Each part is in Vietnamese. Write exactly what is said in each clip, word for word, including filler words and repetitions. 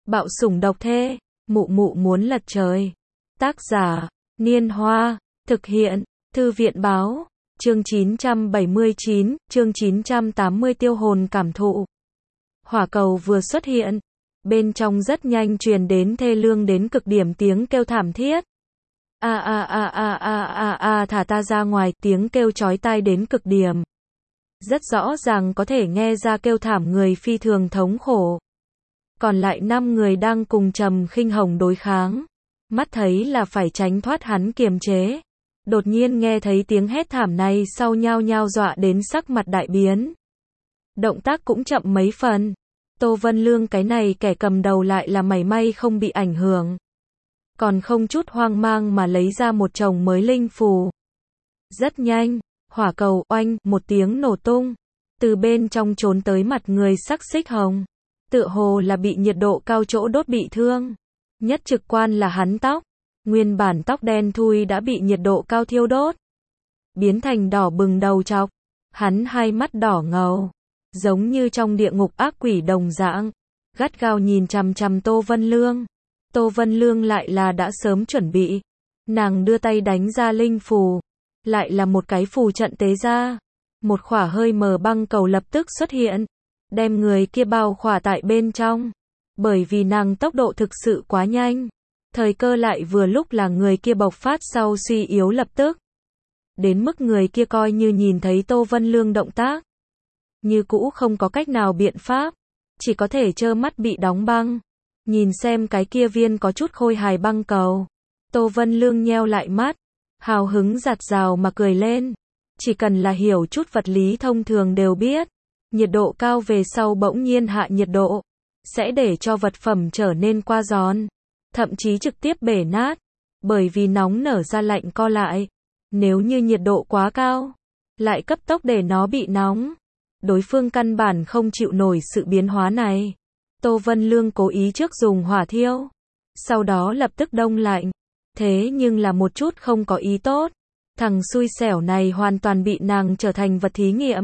Bạo sủng độc thê, mụ mụ muốn lật trời. Tác giả, Niên Hoa, thực hiện, Thư viện báo, chương chín trăm bảy mươi chín, chương chín trăm tám mươi tiêu hồn cảm thụ. Hỏa cầu vừa xuất hiện, bên trong rất nhanh truyền đến thê lương đến cực điểm tiếng kêu thảm thiết. A a a a a a a thả ta ra ngoài, tiếng kêu chói tai đến cực điểm. Rất rõ ràng có thể nghe ra kêu thảm người phi thường thống khổ. Còn lại năm người đang cùng Trầm Khinh Hồng đối kháng, mắt thấy là phải tránh thoát hắn kiềm chế. Đột nhiên nghe thấy tiếng hét thảm này sau nhao nhao dọa đến sắc mặt đại biến. Động tác cũng chậm mấy phần. Tô Vân Lương cái này kẻ cầm đầu lại là mảy may không bị ảnh hưởng. Còn không chút hoang mang mà lấy ra một chồng mới linh phù. Rất nhanh, hỏa cầu oanh một tiếng nổ tung. Từ bên trong trốn tới mặt người sắc xích hồng. Tựa hồ là bị nhiệt độ cao chỗ đốt bị thương. Nhất trực quan là hắn tóc. Nguyên bản tóc đen thui đã bị nhiệt độ cao thiêu đốt. Biến thành đỏ bừng đầu trọc. Hắn hai mắt đỏ ngầu. Giống như trong địa ngục ác quỷ đồng dạng. Gắt gao nhìn chằm chằm Tô Vân Lương. Tô Vân Lương lại là đã sớm chuẩn bị. Nàng đưa tay đánh ra linh phù. Lại là một cái phù trận tế ra. Một khỏa hơi mờ băng cầu lập tức xuất hiện. Đem người kia bao khỏa tại bên trong. Bởi vì nàng tốc độ thực sự quá nhanh. Thời cơ lại vừa lúc là người kia bộc phát sau suy yếu lập tức. Đến mức người kia coi như nhìn thấy Tô Vân Lương động tác. Như cũ không có cách nào biện pháp. Chỉ có thể trơ mắt bị đóng băng. Nhìn xem cái kia viên có chút khôi hài băng cầu. Tô Vân Lương nheo lại mắt. Hào hứng giạt rào mà cười lên. Chỉ cần là hiểu chút vật lý thông thường đều biết. Nhiệt độ cao về sau bỗng nhiên hạ nhiệt độ. Sẽ để cho vật phẩm trở nên qua giòn. Thậm chí trực tiếp bể nát. Bởi vì nóng nở ra lạnh co lại. Nếu như nhiệt độ quá cao. Lại cấp tốc để nó bị nóng. Đối phương căn bản không chịu nổi sự biến hóa này. Tô Vân Lương cố ý trước dùng hỏa thiêu. Sau đó lập tức đông lạnh. Thế nhưng là một chút không có ý tốt. Thằng xui xẻo này hoàn toàn bị nàng trở thành vật thí nghiệm.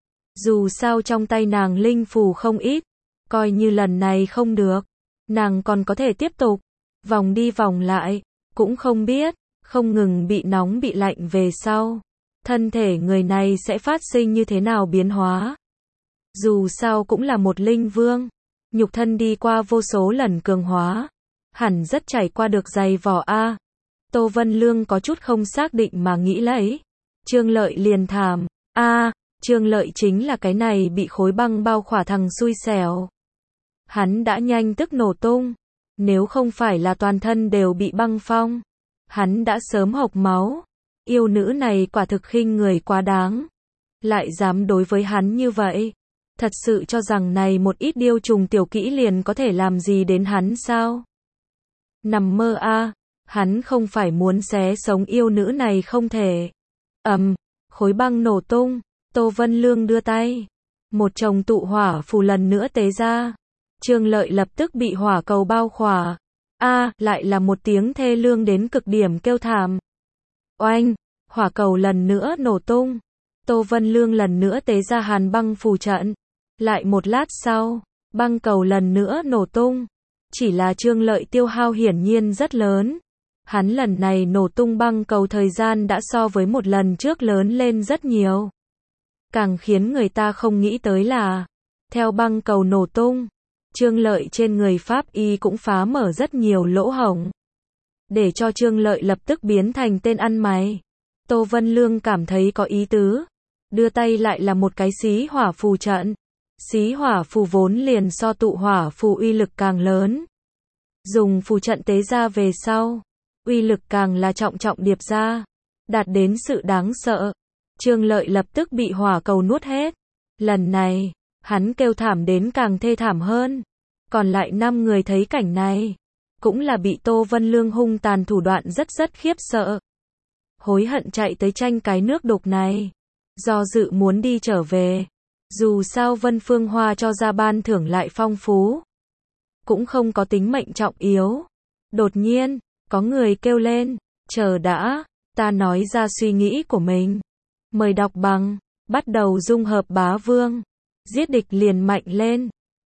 Dù sao trong tay nàng linh phù không ít. Coi như lần này không được. Nàng còn có thể tiếp tục. Vòng đi vòng lại. Cũng không biết. Không ngừng bị nóng bị lạnh về sau. Thân thể người này sẽ phát sinh như thế nào biến hóa. Dù sao cũng là một linh vương. Nhục thân đi qua vô số lần cường hóa. Hẳn rất trải qua được dày vỏ a. Tô Vân Lương có chút không xác định mà nghĩ lấy. Trương Lợi liền thảm. A, Trương Lợi chính là cái này bị khối băng bao khỏa thằng xui xẻo. Hắn đã nhanh tức nổ tung. Nếu không phải là toàn thân đều bị băng phong. Hắn đã sớm hộc máu. Yêu nữ này quả thực khinh người quá đáng. Lại dám đối với hắn như vậy. Thật sự cho rằng này một ít điêu trùng tiểu kỹ liền có thể làm gì đến hắn sao? Nằm mơ a, à, hắn không phải muốn xé sống yêu nữ này không thể. Ầm, khối băng nổ tung, Tô Vân Lương đưa tay. Một chồng tụ hỏa phù lần nữa tế ra. Trương Lợi lập tức bị hỏa cầu bao khỏa. A, à, lại là một tiếng thê lương đến cực điểm kêu thảm. Oanh, hỏa cầu lần nữa nổ tung. Tô Vân Lương lần nữa tế ra hàn băng phù trận. Lại một lát sau, băng cầu lần nữa nổ tung. Chỉ là Trương Lợi tiêu hao hiển nhiên rất lớn. Hắn lần này nổ tung băng cầu thời gian đã so với một lần trước lớn lên rất nhiều. Càng khiến người ta không nghĩ tới là, theo băng cầu nổ tung, Trương Lợi trên người pháp y cũng phá mở rất nhiều lỗ hổng. Để cho Trương Lợi lập tức biến thành tên ăn mày. Tô Vân Lương cảm thấy có ý tứ. Đưa tay lại là một cái xí hỏa phù trận. Xí hỏa phù vốn liền so tụ hỏa phù uy lực càng lớn. Dùng phù trận tế ra về sau. Uy lực càng là trọng trọng điệp ra. Đạt đến sự đáng sợ. Trương Lợi lập tức bị hỏa cầu nuốt hết. Lần này, hắn kêu thảm đến càng thê thảm hơn. Còn lại năm người thấy cảnh này. Cũng là bị Tô Vân Lương hung tàn thủ đoạn rất rất khiếp sợ. Hối hận chạy tới tranh cái nước đục này. Do dự muốn đi trở về. Dù sao Vân Phương Hoa cho ra ban thưởng lại phong phú. Cũng không có tính mệnh trọng yếu. Đột nhiên, có người kêu lên. Chờ đã, ta nói ra suy nghĩ của mình. Mời đọc bằng. Bắt đầu dung hợp bá vương. Giết địch liền mạnh lên.